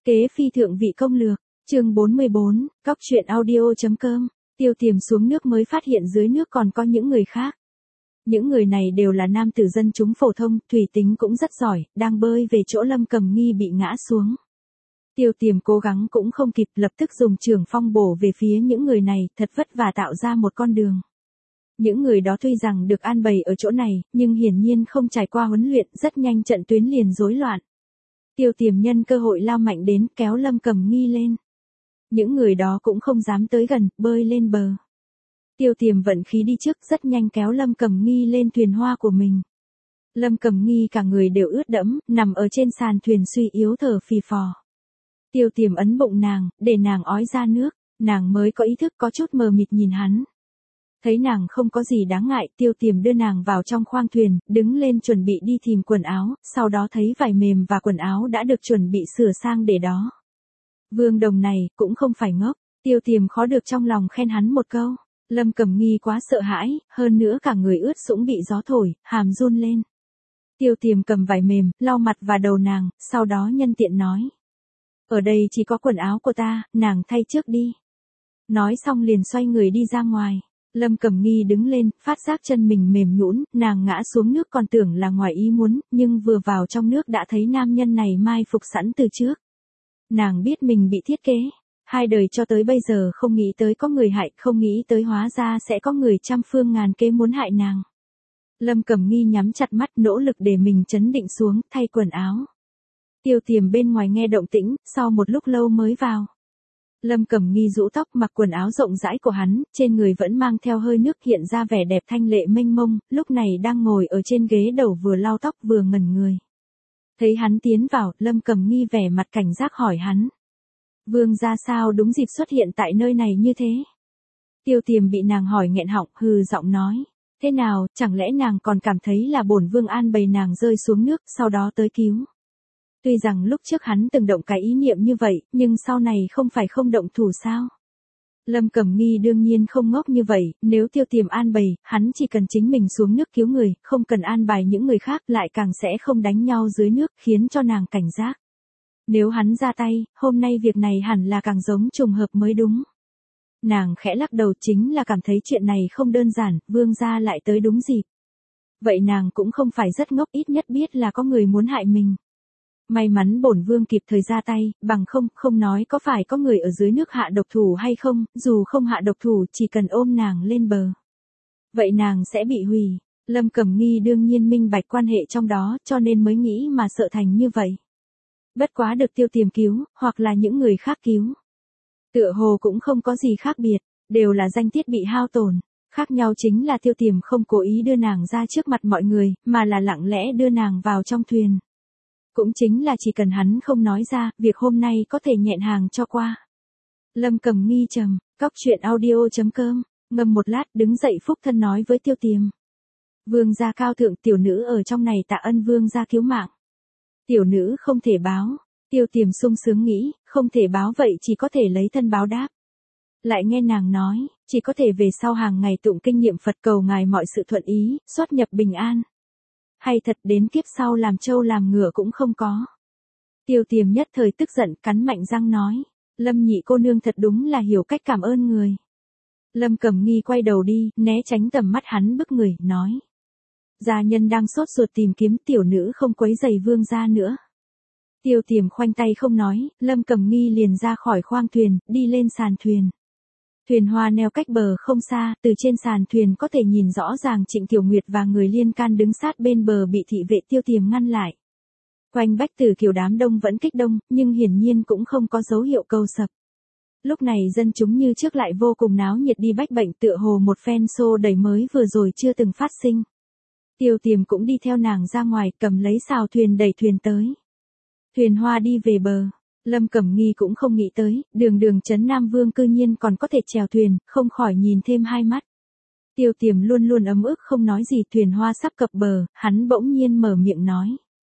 Kế phi thượng vị công lược, chương 44, Cóc truyện audio.com, Tiêu Tiềm xuống nước mới phát hiện dưới nước còn có những người khác. Những người này đều là nam tử dân chúng phổ thông, thủy tính cũng rất giỏi, đang bơi về chỗ Lâm Cầm Nghi bị ngã xuống. Tiêu Tiềm cố gắng cũng không kịp, lập tức dùng trường phong bổ về phía những người này, thật vất vả tạo ra một con đường. Những người đó tuy rằng được an bày ở chỗ này, nhưng hiển nhiên không trải qua huấn luyện, rất nhanh trận tuyến liền rối loạn. Tiêu Tiềm nhân cơ hội lao mạnh đến, kéo Lâm Cầm Nghi lên. Những người đó cũng không dám tới gần, bơi lên bờ. Tiêu Tiềm vận khí đi trước, rất nhanh kéo Lâm Cầm Nghi lên thuyền hoa của mình. Lâm Cầm Nghi cả người đều ướt đẫm, nằm ở trên sàn thuyền suy yếu thở phì phò. Tiêu Tiềm ấn bụng nàng, để nàng ói ra nước, nàng mới có ý thức, có chút mờ mịt nhìn hắn. Thấy nàng không có gì đáng ngại, Tiêu Tiềm đưa nàng vào trong khoang thuyền, đứng lên chuẩn bị đi tìm quần áo, sau đó thấy vải mềm và quần áo đã được chuẩn bị sửa sang để đó. Vương Đồng này, cũng không phải ngốc, Tiêu Tiềm khó được trong lòng khen hắn một câu. Lâm Cầm Nghi quá sợ hãi, hơn nữa cả người ướt sũng bị gió thổi, hàm run lên. Tiêu Tiềm cầm vải mềm, lau mặt và đầu nàng, sau đó nhân tiện nói. Ở đây chỉ có quần áo của ta, nàng thay trước đi. Nói xong liền xoay người đi ra ngoài. Lâm Cầm Nghi đứng lên, phát giác chân mình mềm nhũn, nàng ngã xuống nước còn tưởng là ngoài ý muốn, nhưng vừa vào trong nước đã thấy nam nhân này mai phục sẵn từ trước. Nàng biết mình bị thiết kế, hai đời cho tới bây giờ không nghĩ tới có người hại, không nghĩ tới hóa ra sẽ có người trăm phương ngàn kế muốn hại nàng. Lâm Cầm Nghi nhắm chặt mắt, nỗ lực để mình trấn định xuống, thay quần áo. Tiêu Tiềm bên ngoài nghe động tĩnh, sau một lúc lâu mới vào. Lâm Cầm Nghi rũ tóc, mặc quần áo rộng rãi của hắn, trên người vẫn mang theo hơi nước, hiện ra vẻ đẹp thanh lệ mênh mông, lúc này đang ngồi ở trên ghế đầu vừa lau tóc vừa ngẩn người. Thấy hắn tiến vào, Lâm Cầm Nghi vẻ mặt cảnh giác hỏi hắn. Vương gia sao đúng dịp xuất hiện tại nơi này như thế? Tiêu Tiềm bị nàng hỏi nghẹn họng, hừ giọng nói. Thế nào, chẳng lẽ nàng còn cảm thấy là bổn vương an bày nàng rơi xuống nước, sau đó tới cứu? Tuy rằng lúc trước hắn từng động cái ý niệm như vậy, nhưng sau này không phải không động thủ sao? Lâm Cầm Nghi đương nhiên không ngốc như vậy, nếu Tiêu Tiềm an bày, hắn chỉ cần chính mình xuống nước cứu người, không cần an bài những người khác, lại càng sẽ không đánh nhau dưới nước, khiến cho nàng cảnh giác. Nếu hắn ra tay, hôm nay việc này hẳn là càng giống trùng hợp mới đúng. Nàng khẽ lắc đầu, chính là cảm thấy chuyện này không đơn giản, vương gia lại tới đúng dịp. Vậy nàng cũng không phải rất ngốc, ít nhất biết là có người muốn hại mình. May mắn bổn vương kịp thời ra tay, bằng không nói có phải có người ở dưới nước hạ độc thủ hay không, dù không hạ độc thủ chỉ cần ôm nàng lên bờ. Vậy nàng sẽ bị hủy. Lâm Cầm Nghi đương nhiên minh bạch quan hệ trong đó, cho nên mới nghĩ mà sợ thành như vậy. Bất quá được Tiêu Tiềm cứu, hoặc là những người khác cứu. Tựa hồ cũng không có gì khác biệt, đều là danh tiết bị hao tổn. Khác nhau chính là Tiêu Tiềm không cố ý đưa nàng ra trước mặt mọi người, mà là lặng lẽ đưa nàng vào trong thuyền. Cũng chính là chỉ cần hắn không nói ra, việc hôm nay có thể nhẹn hàng cho qua. Lâm Cầm Nghi trầm, Cóc truyện audio.com, ngâm một lát đứng dậy phúc thân nói với Tiêu Tiềm. Vương gia cao thượng, tiểu nữ ở trong này tạ ân vương gia cứu mạng. Tiểu nữ không thể báo. Tiêu Tiềm sung sướng nghĩ, không thể báo vậy chỉ có thể lấy thân báo đáp. Lại nghe nàng nói, chỉ có thể về sau hàng ngày tụng kinh niệm Phật cầu ngài mọi sự thuận ý, xuất nhập bình an. Hay thật đến kiếp sau làm trâu làm ngựa cũng không có. Tiêu Tiềm nhất thời tức giận, cắn mạnh răng nói. Lâm nhị cô nương thật đúng là hiểu cách cảm ơn người. Lâm Cầm Nghi quay đầu đi, né tránh tầm mắt hắn bức người, nói. Gia nhân đang sốt ruột tìm kiếm, tiểu nữ không quấy rầy vương gia nữa. Tiêu Tiềm khoanh tay không nói, Lâm Cầm Nghi liền ra khỏi khoang thuyền, đi lên sàn thuyền. Thuyền hoa neo cách bờ không xa, từ trên sàn thuyền có thể nhìn rõ ràng Trịnh Tiểu Nguyệt và người liên can đứng sát bên bờ bị thị vệ Tiêu Tiềm ngăn lại. Quanh Bách Tử Kiều đám đông vẫn kích đông, nhưng hiển nhiên cũng không có dấu hiệu cầu sập. Lúc này dân chúng như trước lại vô cùng náo nhiệt đi bách bệnh, tựa hồ một phen xô đẩy mới vừa rồi chưa từng phát sinh. Tiêu Tiềm cũng đi theo nàng ra ngoài, cầm lấy sào thuyền đẩy thuyền tới. Thuyền hoa đi về bờ. Lâm Cầm Nghi cũng không nghĩ tới, đường trấn Nam Vương cư nhiên còn có thể chèo thuyền, không khỏi nhìn thêm hai mắt. Tiêu Tiềm luôn luôn ấm ức không nói gì, thuyền hoa sắp cập bờ, hắn bỗng nhiên mở miệng nói.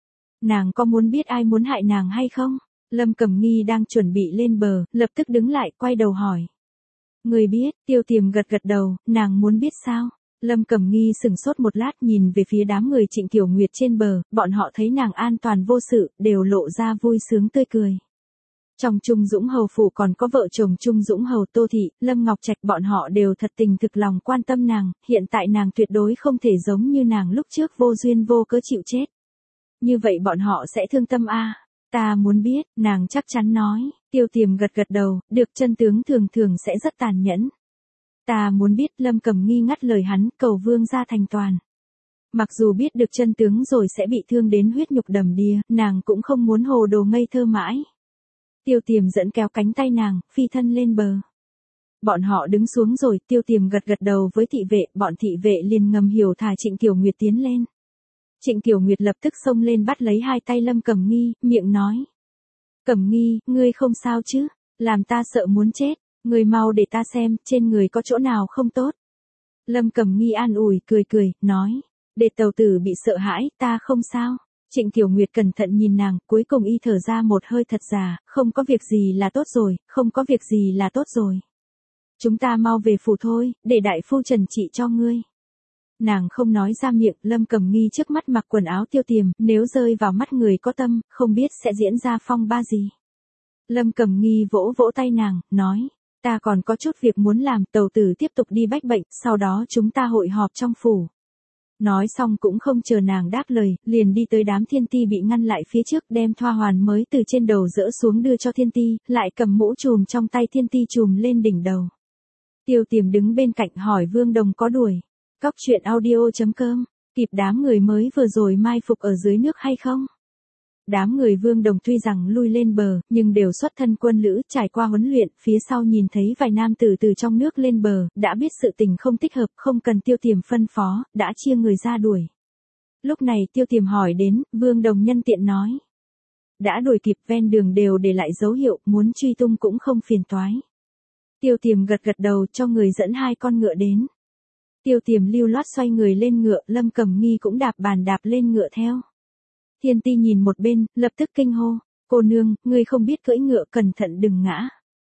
Nàng có muốn biết ai muốn hại nàng hay không? Lâm Cầm Nghi đang chuẩn bị lên bờ, lập tức đứng lại, quay đầu hỏi. Người biết, Tiêu Tiềm gật gật đầu, nàng muốn biết sao? Lâm Cầm Nghi sững sốt một lát, nhìn về phía đám người Trịnh Tiểu Nguyệt trên bờ, bọn họ thấy nàng an toàn vô sự, đều lộ ra vui sướng tươi cười. Trong Trung Dũng Hầu phủ còn có vợ chồng Trung Dũng Hầu Tô Thị, Lâm Ngọc Trạch, bọn họ đều thật tình thực lòng quan tâm nàng, hiện tại nàng tuyệt đối không thể giống như nàng lúc trước vô duyên vô cớ chịu chết. Như vậy bọn họ sẽ thương tâm a. Ta muốn biết, nàng chắc chắn nói. Tiêu Tiềm gật gật đầu, được, chân tướng thường thường sẽ rất tàn nhẫn. Ta muốn biết. Lâm Cẩm Nghi ngắt lời hắn, cầu vương gia thành toàn. Mặc dù biết được chân tướng rồi sẽ bị thương đến huyết nhục đầm đìa, nàng cũng không muốn hồ đồ ngây thơ mãi. Tiêu Tiềm dẫn kéo cánh tay nàng, phi thân lên bờ. Bọn họ đứng xuống rồi, Tiêu Tiềm gật gật đầu với thị vệ, bọn thị vệ liền ngầm hiểu thả Trịnh Tiểu Nguyệt tiến lên. Trịnh Tiểu Nguyệt lập tức xông lên bắt lấy hai tay Lâm Cẩm Nghi, miệng nói. Cẩm Nghi, ngươi không sao chứ, làm ta sợ muốn chết, ngươi mau để ta xem, trên người có chỗ nào không tốt. Lâm Cẩm Nghi an ủi, cười, nói. Để tàu tử bị sợ hãi, ta không sao. Trịnh Tiểu Nguyệt cẩn thận nhìn nàng, cuối cùng y thở ra một hơi thật già, không có việc gì là tốt rồi, không có việc gì là tốt rồi. Chúng ta mau về phủ thôi, để đại phu trần trị cho ngươi. Nàng không nói ra miệng, Lâm Cẩm Nghi trước mắt mặc quần áo Tiêu Tiềm, nếu rơi vào mắt người có tâm, không biết sẽ diễn ra phong ba gì. Lâm Cẩm Nghi vỗ vỗ tay nàng, nói, ta còn có chút việc muốn làm, tàu tử tiếp tục đi bách bệnh, sau đó chúng ta hội họp trong phủ. Nói xong cũng không chờ nàng đáp lời, liền đi tới đám Thiên Ti bị ngăn lại phía trước, đem thoa hoàn mới từ trên đầu dỡ xuống đưa cho Thiên Ti, lại cầm mũ trùm trong tay Thiên Ti trùm lên đỉnh đầu. Tiêu Tiềm đứng bên cạnh hỏi Vương Đồng có đuổi. Cóc truyện audio.com, kịp đám người mới vừa rồi mai phục ở dưới nước hay không? Đám người Vương Đồng tuy rằng lui lên bờ, nhưng đều xuất thân quân lữ, trải qua huấn luyện, phía sau nhìn thấy vài nam tử từ trong nước lên bờ, đã biết sự tình không thích hợp, không cần Tiêu Tiềm phân phó, đã chia người ra đuổi. Lúc này Tiêu Tiềm hỏi đến, Vương Đồng nhân tiện nói. Đã đuổi kịp, ven đường đều để lại dấu hiệu, muốn truy tung cũng không phiền toái. Tiêu Tiềm gật gật đầu, cho người dẫn hai con ngựa đến. Tiêu Tiềm lưu loát xoay người lên ngựa, Lâm Cẩm Nghi cũng đạp bàn đạp lên ngựa theo. Thiên Ti nhìn một bên, lập tức kinh hô, cô nương, ngươi không biết cưỡi ngựa, cẩn thận đừng ngã.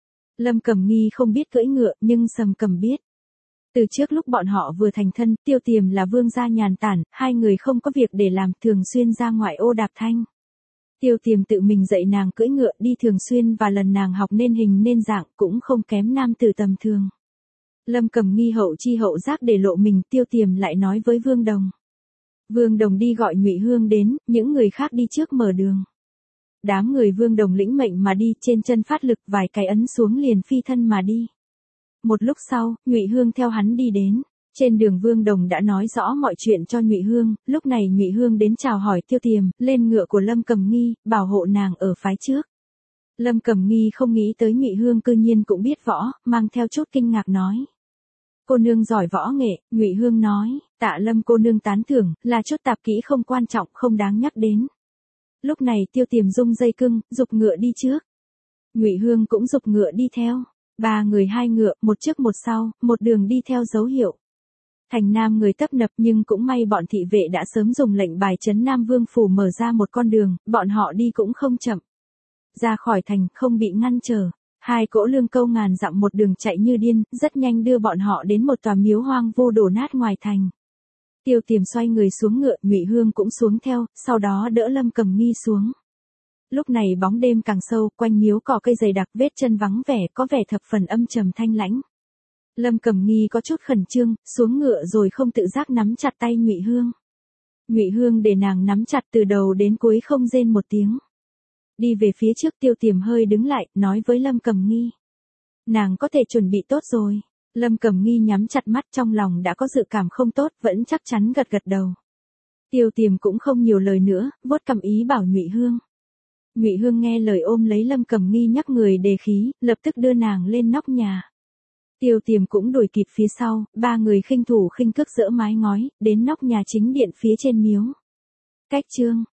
Lâm Cẩm Nghi không biết cưỡi ngựa, nhưng Sầm Cầm biết. Từ trước lúc bọn họ vừa thành thân, Tiêu Tiềm là vương gia nhàn tản, hai người không có việc để làm, thường xuyên ra ngoại ô đạp thanh. Tiêu Tiềm tự mình dạy nàng cưỡi ngựa đi thường xuyên, và lần nàng học nên hình nên dạng cũng không kém nam tử tầm thường. Lâm Cẩm Nghi hậu chi hậu giác để lộ mình, Tiêu Tiềm lại nói với Vương Đồng. Vương Đồng đi gọi Nhụy Hương đến, những người khác đi trước mở đường. Đám người Vương Đồng lĩnh mệnh mà đi, trên chân phát lực, vài cái ấn xuống liền phi thân mà đi. Một lúc sau, Nhụy Hương theo hắn đi đến. Trên đường Vương Đồng đã nói rõ mọi chuyện cho Nhụy Hương, lúc này Nhụy Hương đến chào hỏi Tiêu Tiềm, lên ngựa của Lâm Cẩm Nghi, bảo hộ nàng ở phái trước. Lâm Cẩm Nghi không nghĩ tới Nhụy Hương cư nhiên cũng biết võ, mang theo chút kinh ngạc nói. Cô nương giỏi võ nghệ, Nhụy Hương nói, tạ Lâm cô nương tán thưởng, là chút tạp kỹ không quan trọng, không đáng nhắc đến. Lúc này Tiêu Tiềm rung dây cưng, giục ngựa đi trước. Nhụy Hương cũng giục ngựa đi theo. Ba người hai ngựa, một trước một sau, một đường đi theo dấu hiệu. Thành Nam người tấp nập, nhưng cũng may bọn thị vệ đã sớm dùng lệnh bài trấn Nam Vương phủ mở ra một con đường, bọn họ đi cũng không chậm. Ra khỏi thành, không bị ngăn trở. Hai cỗ lương câu ngàn dặm một đường chạy như điên, rất nhanh đưa bọn họ đến một tòa miếu hoang vu đổ nát ngoài thành. Tiêu Tiềm xoay người xuống ngựa, Nhụy Hương cũng xuống theo, sau đó đỡ Lâm Cẩm Nghi xuống. Lúc này bóng đêm càng sâu, quanh miếu cỏ cây dày đặc, vết chân vắng vẻ, có vẻ thập phần âm trầm thanh lãnh. Lâm Cẩm Nghi có chút khẩn trương, xuống ngựa rồi không tự giác nắm chặt tay Nhụy Hương. Nhụy Hương để nàng nắm chặt từ đầu đến cuối không rên một tiếng. Đi về phía trước, Tiêu Tiềm hơi đứng lại, nói với Lâm Cẩm Nghi. Nàng có thể chuẩn bị tốt rồi. Lâm Cẩm Nghi nhắm chặt mắt, trong lòng đã có dự cảm không tốt, vẫn chắc chắn gật gật đầu. Tiêu Tiềm cũng không nhiều lời nữa, vuốt cằm ý bảo Nhụy Hương. Nhụy Hương nghe lời ôm lấy Lâm Cẩm Nghi nhắc người đề khí, lập tức đưa nàng lên nóc nhà. Tiêu Tiềm cũng đuổi kịp phía sau, ba người khinh thủ khinh cước dỡ mái ngói, đến nóc nhà chính điện phía trên miếu. Cách chương